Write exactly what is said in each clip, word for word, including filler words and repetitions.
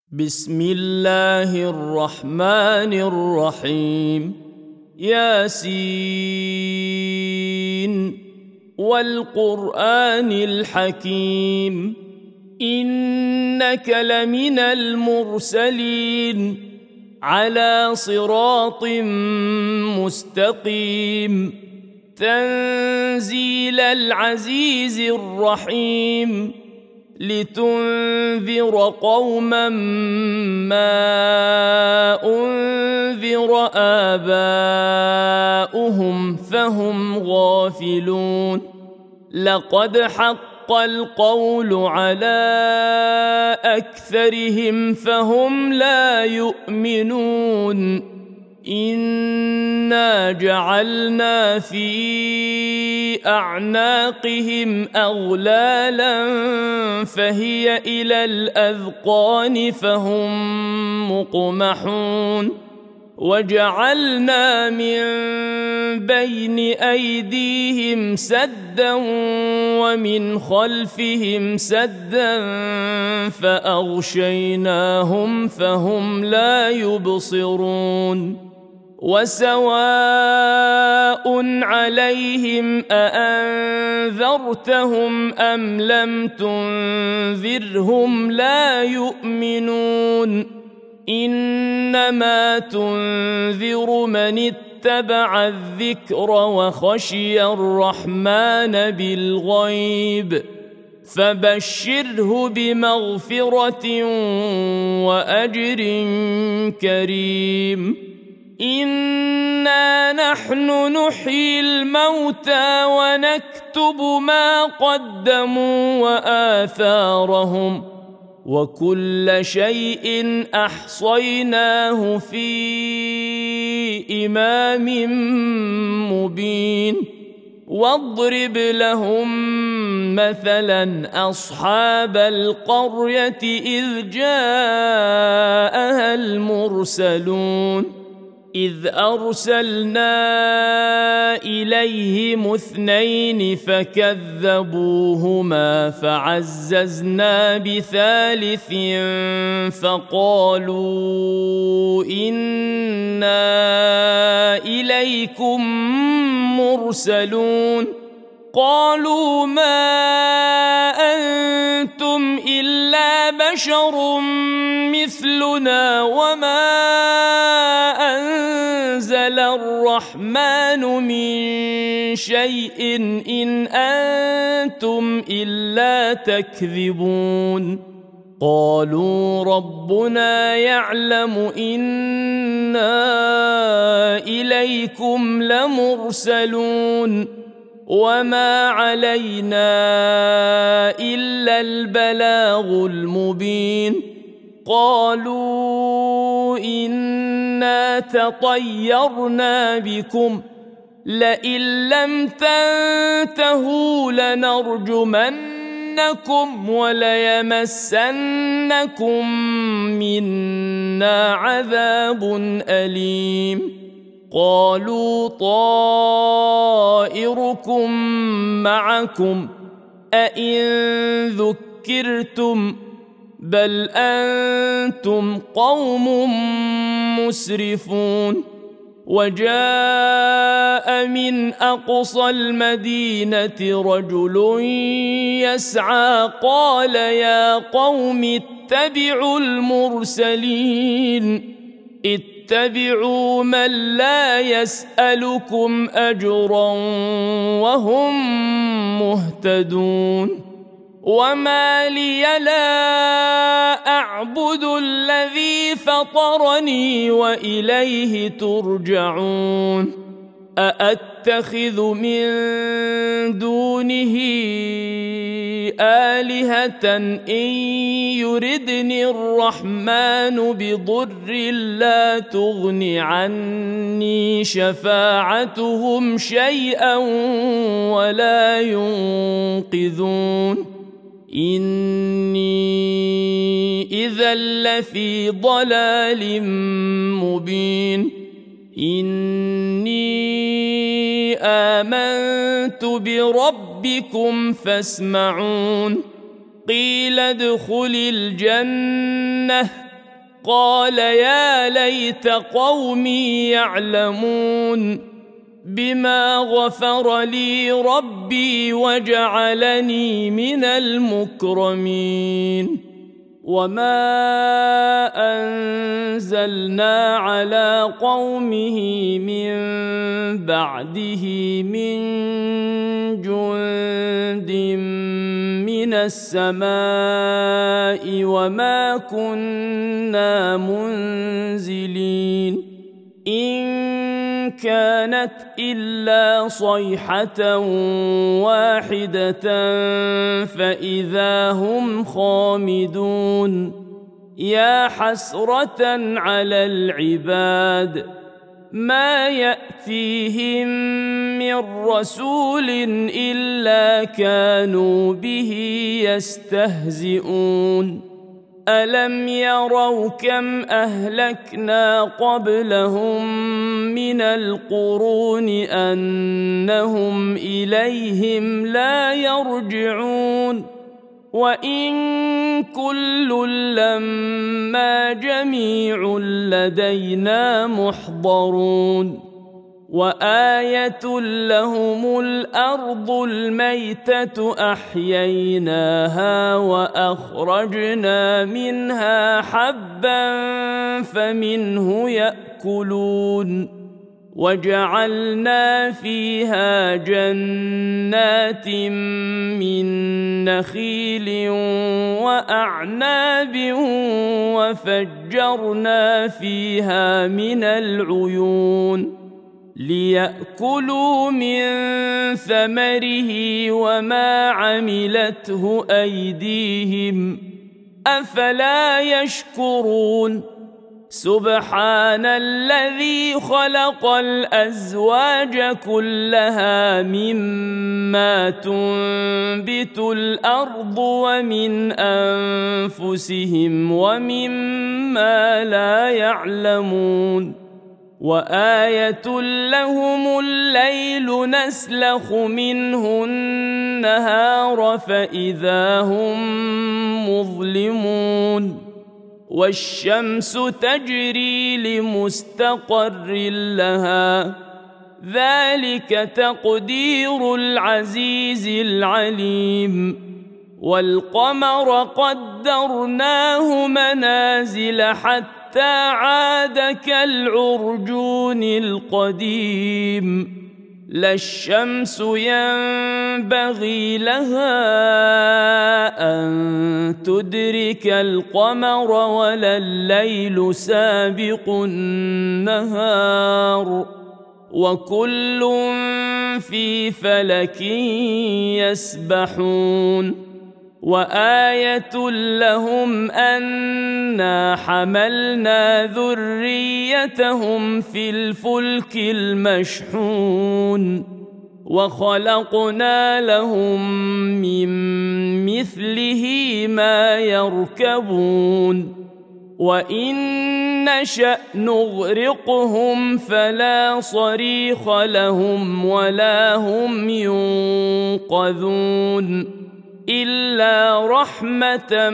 بسم الله الرحمن الرحيم. ياسين والقرآن الحكيم إنك لمن المرسلين على صراط مستقيم تنزيل العزيز الرحيم لتنذر قوما ما أنذر آباؤهم فهم غافلون. لقد حق القول على أكثرهم فهم لا يؤمنون. إنا جعلنا في أعناقهم أغلالا فهي إلى الأذقان فهم مقمحون. وجعلنا من بين أيديهم سدا ومن خلفهم سدا فأغشيناهم فهم لا يبصرون. وسواء عليهم أأنذرتهم أم لم تنذرهم لا يؤمنون. إنما تنذر من اتبع الذكر وخشي الرحمن بالغيب فبشره بمغفرة وأجر كريم. إنا نحن نحيي الموتى ونكتب ما قدموا وآثارهم وكل شيء أحصيناه في إمام مبين. واضرب لهم مثلا أصحاب القرية إذ جاءها المرسلون إذ أرسلنا إليهم اثنين فكذبوهما فعززنا بثالث فقالوا إنا إليكم مرسلون. قالوا ما أنتم إلا بشر مثلنا وما أنزل الرحمن من شيء إن أنتم إلا تكذبون. قالوا ربنا يعلم إنا إليكم لمرسلون وما علينا إلا البلاغ المبين. قالوا إنا تطيرنا بكم لئن لم تنتهوا لنرجمنكم وليمسنكم منا عذاب أليم. قالوا طائركم معكم أئن ذكرتم بل أنتم قوم مسرفون. وجاء من أقصى المدينة رجل يسعى قال يا قوم اتبعوا المرسلين اتبعوا من لا يسألكم أجرا وهم مهتدون. وما لي لا أعبد الذي فطرني وإليه ترجعون. أأتخذ من دونه آلهة إن يردني الرحمن بضر لا تغن عني شفاعتهم شيئا ولا ينقذون. إني إذا لفي ضلال مبين. إني آمنت بربكم فاسمعون. قيل ادخل الجنة قال يا ليت قومي يعلمون بما غفر لي ربي وجعلني من المكرمين وما أنزلنا على قومه من بعده من جند من السماء وما كنا منزلين إن كانت إلا صيحة واحدة فإذا هم خامدون يا حسرة على العباد ما يأتيهم من رسول إلا كانوا به يستهزئون ألم يروا كم أهلكنا قبلهم من القرون أنهم إليهم لا يرجعون وإن كل لما جميع لدينا محضرون وآية لهم الأرض الميتة أحييناها وأخرجنا منها حبا فمنه يأكلون وجعلنا فيها جنات من نخيل وأعناب وفجرنا فيها من العيون ليأكلوا من ثمره وما عملته أيديهم أفلا يشكرون سبحان الذي خلق الأزواج كلها مما تنبت الأرض ومن أنفسهم ومما لا يعلمون وآية لهم الليل نسلخ منه النهار فإذا هم مظلمون والشمس تجري لمستقر لها ذلك تقدير العزيز العليم والقمر قدرناه منازل حتى حتى عاد كالعرجون القديم لا الشمس ينبغي لها أن تدرك القمر ولا الليل سابق النهار وكل في فلك يسبحون وآية لهم أنا حملنا ذريتهم في الفلك المشحون وخلقنا لهم من مثله ما يركبون وإن نشأ نغرقهم فلا صريخ لهم ولا هم ينقذون إلا رحمة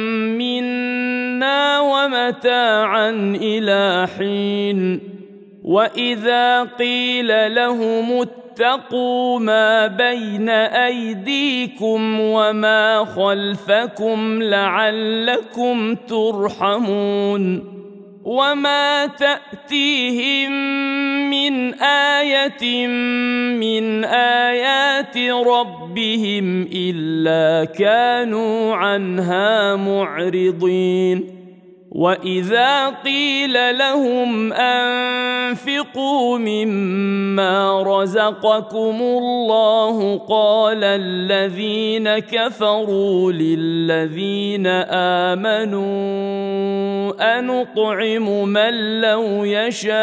منا ومتاعا إلى حين وإذا قيل لهم اتقوا ما بين أيديكم وما خلفكم لعلكم ترحمون وما تأتيهم من آية من آيات ربهم إلا كانوا عنها معرضين وإذا قيل لهم أنفقوا مما رزقكم الله قال الذين كفروا للذين آمنوا أنطعم من لو يشاء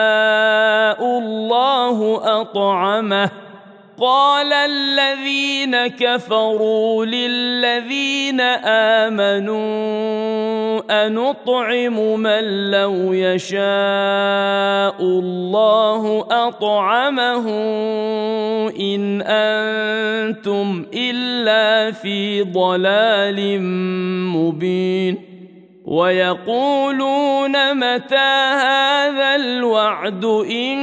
الله أطعمه قال الذين كفروا للذين آمنوا أنطعم من لو يشاء الله أطعمه إن أنتم إلا في ضلال مبين ويقولون متى هذا الوعد إن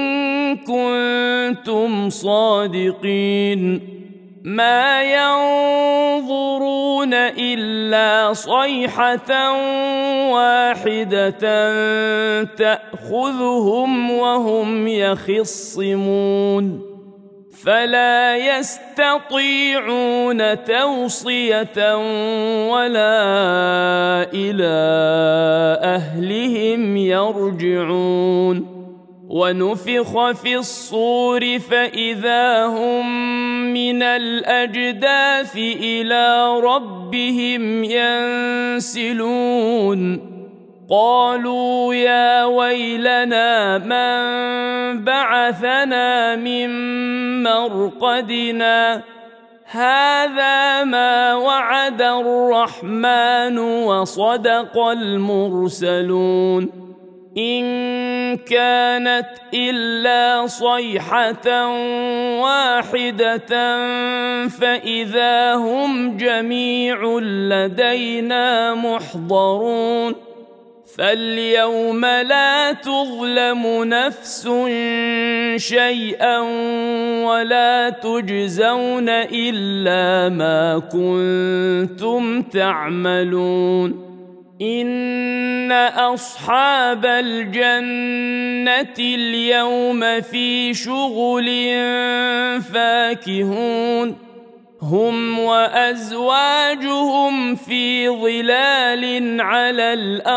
كنتم صادقين ما ينظرون إلا صيحة واحدة تأخذهم وهم يخصمون فلا يستطيعون توصية ولا إلى أهلهم يرجعون ونفخ في الصور فإذا هم من الأجداث إلى ربهم ينسلون قالوا يا ويلنا من بعثنا من مرقدنا هذا ما وعد الرحمن وصدق المرسلون إن كانت إلا صيحة واحدة فإذا هم جميع لدينا محضرون فاليوم لا تظلم نفس شيئا ولا تجزون إلا ما كنتم تعملون إن أصحاب الجنة اليوم في شغل فاكهون هم وأزواجهم في ظلال على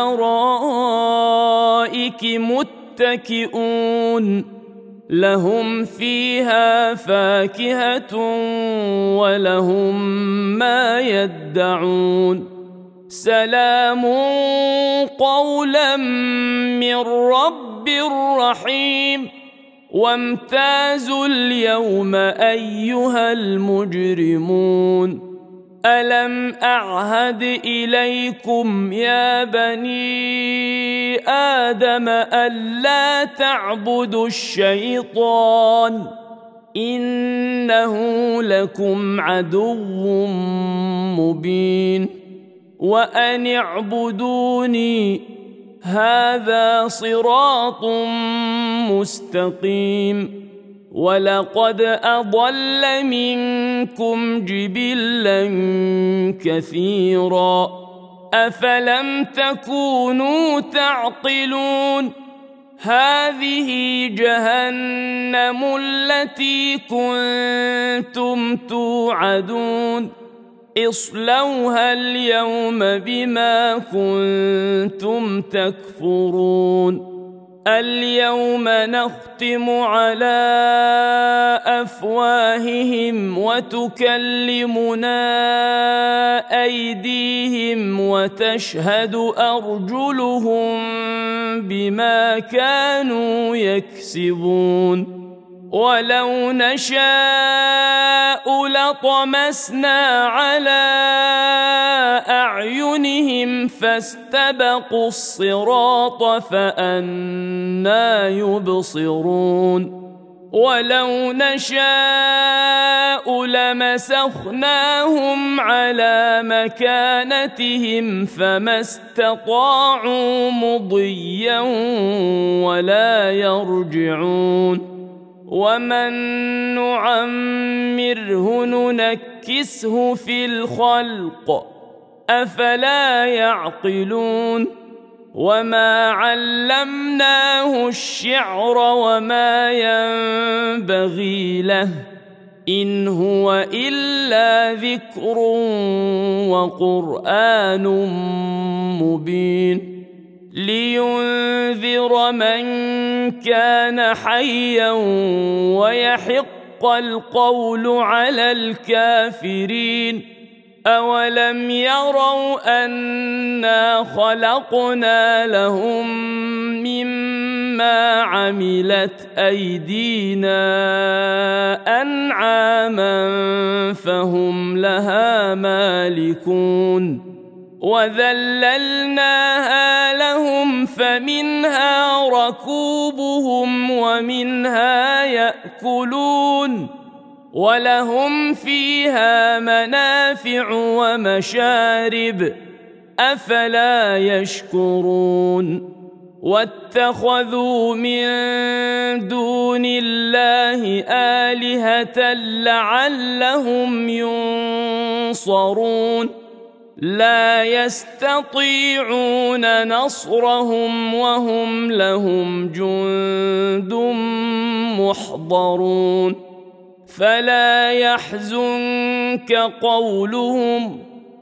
الأرائك متكئون لهم فيها فاكهة ولهم ما يدعون سلام قولا من رب رحيم وامتازوا اليوم أيها المجرمون ألم أعهد إليكم يا بني آدم ألا تعبدوا الشيطان إنه لكم عدو مبين وأن اعبدوني هذا صراط مستقيم ولقد أضل منكم جبلا كثيرا أفلم تكونوا تعقلون هذه جهنم التي كنتم توعدون اصلوها اليوم بما كنتم تكفرون اليوم نختم على أفواههم وتكلمنا أيديهم وتشهد أرجلهم بما كانوا يكسبون ولو نشاء لطمسنا على أعينهم فاستبقوا الصراط فأنى يبصرون ولو نشاء لمسخناهم على مكانتهم فما استطاعوا مضيا ولا يرجعون ومن نعمره ننكسه في الخلق أفلا يعقلون وما علمناه الشعر وما ينبغي له إن هو إلا ذكر وقرآن مبين لينذر من كان حيا ويحق القول على الكافرين أولم يروا أنا خلقنا لهم مما عملت أيدينا أنعاما فهم لها مالكون وذللناها لهم فمنها ركوبهم ومنها يأكلون ولهم فيها منافع ومشارب أفلا يشكرون واتخذوا من دون الله آلهة لعلهم ينصرون لا يستطيعون نصرهم وهم لهم جند محضرون فلا يحزنك قولهم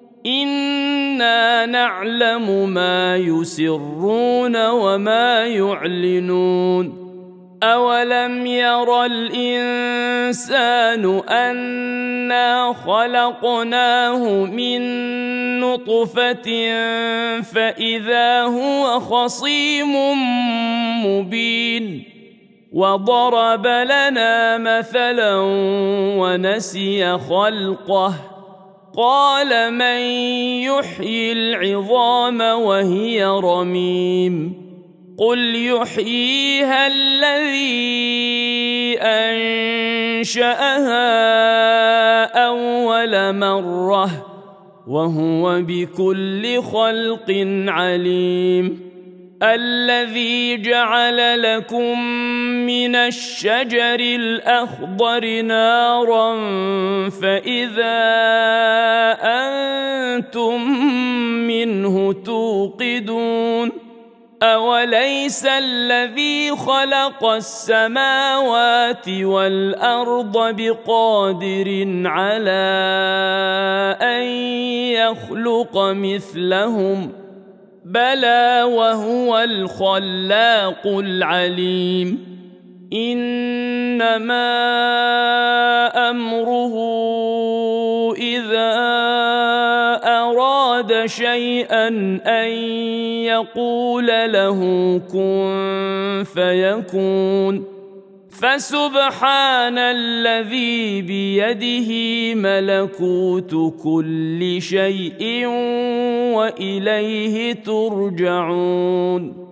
إنا نعلم ما يسرون وما يعلنون أولم ير الإنسان أنا خلقناه من نطفة فإذا هو خصيم مبين وضرب لنا مثلا ونسي خلقه قال من يحيي العظام وهي رميم قل يحييها الذي أنشأها أول مرة وهو بكل خلق عليم الذي جعل لكم من الشجر الأخضر نارا فإذا أنتم منه توقدون أوليس الذي خلق السماوات والأرض بقادر على أن يخلق مثلهم بلى وهو الخلاق العليم إنما أمره إذا أراد شيئا أن يقول له كن فيكون فسبحان الذي بيده ملكوت كل شيء وإليه ترجعون